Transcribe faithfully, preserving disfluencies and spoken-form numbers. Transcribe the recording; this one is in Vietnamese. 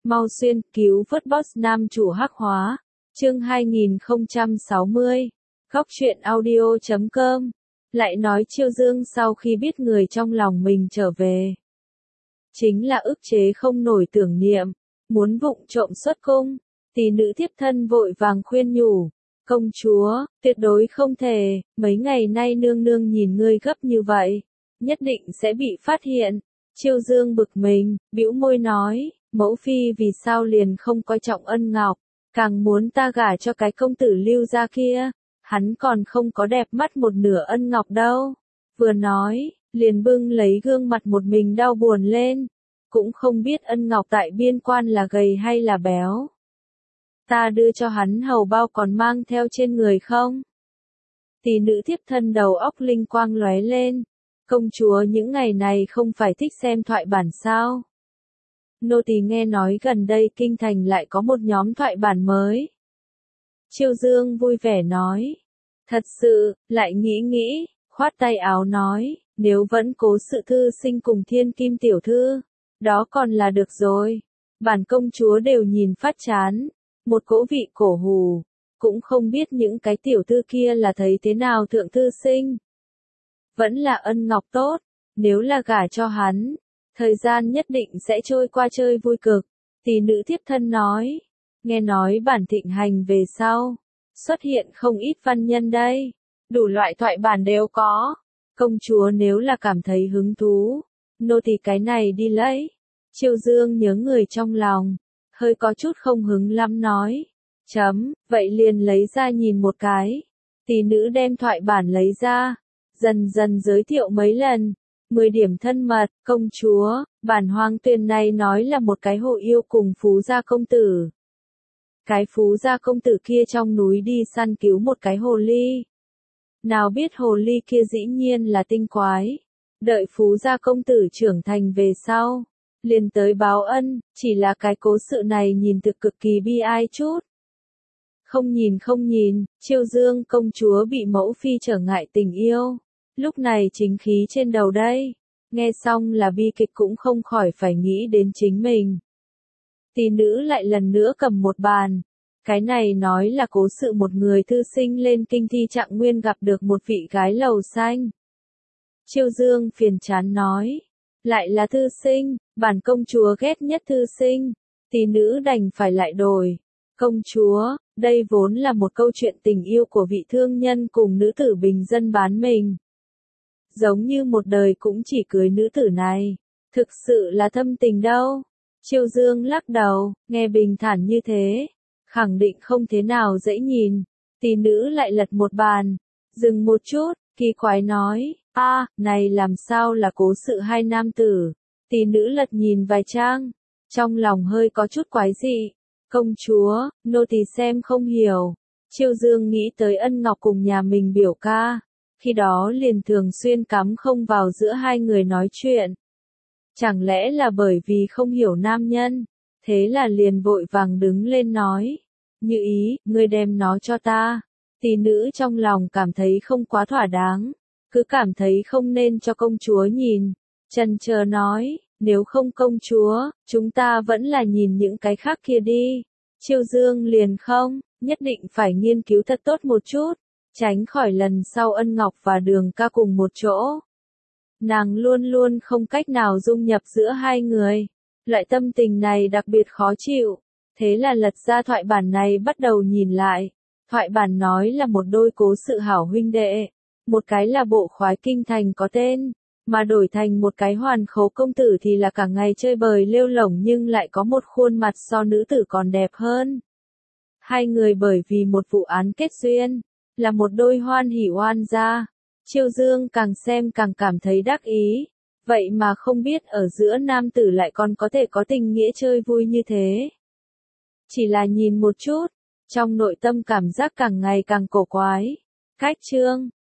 Mau xuyên, cứu vớt boss nam chủ hắc hóa. Chương hai nghìn không trăm sáu mươi. Góc truyện audio chấm com. Lại nói Chiêu Dương sau khi biết người trong lòng mình trở về, chính là ức chế không nổi tưởng niệm, muốn vụng trộm xuất cung. Tỷ nữ thiếp thân vội vàng khuyên nhủ, công chúa, tuyệt đối không thể, mấy ngày nay nương nương nhìn ngươi gấp như vậy, nhất định sẽ bị phát hiện. Chiêu Dương bực mình, bĩu môi nói, mẫu phi vì sao liền không coi trọng Ân Ngọc, càng muốn ta gả cho cái công tử Lưu gia kia, hắn còn không có đẹp mắt một nửa Ân Ngọc đâu. Vừa nói, liền bưng lấy gương mặt một mình đau buồn lên, cũng không biết Ân Ngọc tại biên quan là gầy hay là béo. Ta đưa cho hắn hầu bao còn mang theo trên người không? Tỷ nữ thiếp thân đầu óc linh quang lóe lên, công chúa những ngày này không phải thích xem thoại bản sao? Nô tỳ nghe nói gần đây kinh thành lại có một nhóm thoại bản mới. Chiêu Dương vui vẻ nói, thật sự, lại nghĩ nghĩ, khoát tay áo nói, nếu vẫn cố sự thư sinh cùng thiên kim tiểu thư, đó còn là được rồi. Bản công chúa đều nhìn phát chán, một cỗ vị cổ hù, cũng không biết những cái tiểu thư kia là thấy thế nào thượng thư sinh. Vẫn là Ân Ngọc tốt, nếu là gả cho hắn, thời gian nhất định sẽ trôi qua chơi vui cực. Tỷ nữ thiếp thân nói, nghe nói bản thịnh hành về sau, xuất hiện không ít văn nhân đây, đủ loại thoại bản đều có. Công chúa nếu là cảm thấy hứng thú, nô tỳ cái này đi lấy. Chiêu Dương nhớ người trong lòng, hơi có chút không hứng lắm nói, chấm, vậy liền lấy ra nhìn một cái. Tỷ nữ đem thoại bản lấy ra, dần dần giới thiệu mấy lần, mười điểm thân mật, công chúa, bản Hoang Tuyền này nói là một cái hồ yêu cùng phú gia công tử. Cái phú gia công tử kia trong núi đi săn cứu một cái hồ ly. Nào biết hồ ly kia dĩ nhiên là tinh quái. Đợi phú gia công tử trưởng thành về sau, liền tới báo ân, chỉ là cái cố sự này nhìn thực cực kỳ bi ai chút. Không nhìn không nhìn, Chiêu Dương công chúa bị mẫu phi trở ngại tình yêu, lúc này chính khí trên đầu đây, nghe xong là bi kịch cũng không khỏi phải nghĩ đến chính mình. Tỷ nữ lại lần nữa cầm một bàn, cái này nói là cố sự một người thư sinh lên kinh thi trạng nguyên gặp được một vị gái lầu xanh. Chiêu Dương phiền chán nói, lại là thư sinh, bản công chúa ghét nhất thư sinh. Tỷ nữ đành phải lại đổi, công chúa, đây vốn là một câu chuyện tình yêu của vị thương nhân cùng nữ tử bình dân bán mình. Giống như một đời cũng chỉ cưới nữ tử này, thực sự là thâm tình đâu. Chiêu Dương lắc đầu, nghe bình thản như thế, khẳng định không thế nào dễ nhìn. Tỷ nữ lại lật một bàn, dừng một chút, kỳ quái nói, a, này làm sao là cố sự hai nam tử. Tỷ nữ lật nhìn vài trang, trong lòng hơi có chút quái dị. Công chúa, nô tỳ xem không hiểu. Chiêu Dương nghĩ tới Ân Ngọc cùng nhà mình biểu ca, khi đó liền thường xuyên cắm không vào giữa hai người nói chuyện. Chẳng lẽ là bởi vì không hiểu nam nhân, thế là liền vội vàng đứng lên nói, như ý, ngươi đem nó cho ta. Tỷ nữ trong lòng cảm thấy không quá thỏa đáng, cứ cảm thấy không nên cho công chúa nhìn, chần chờ nói, nếu không công chúa, chúng ta vẫn là nhìn những cái khác kia đi. Chiêu Dương liền không, nhất định phải nghiên cứu thật tốt một chút, tránh khỏi lần sau Ân Ngọc và Đường ca cùng một chỗ. Nàng luôn luôn không cách nào dung nhập giữa hai người, loại tâm tình này đặc biệt khó chịu, thế là lật ra thoại bản này bắt đầu nhìn lại. Thoại bản nói là một đôi cố sự hảo huynh đệ, một cái là bộ khoái kinh thành có tên, mà đổi thành một cái hoàn khố công tử thì là cả ngày chơi bời lêu lổng nhưng lại có một khuôn mặt so nữ tử còn đẹp hơn. Hai người bởi vì một vụ án kết duyên, là một đôi hoan hỉ oan gia. Chiêu Dương càng xem càng cảm thấy đắc ý, vậy mà không biết ở giữa nam tử lại còn có thể có tình nghĩa chơi vui như thế. Chỉ là nhìn một chút, trong nội tâm cảm giác càng ngày càng cổ quái. Cách chương,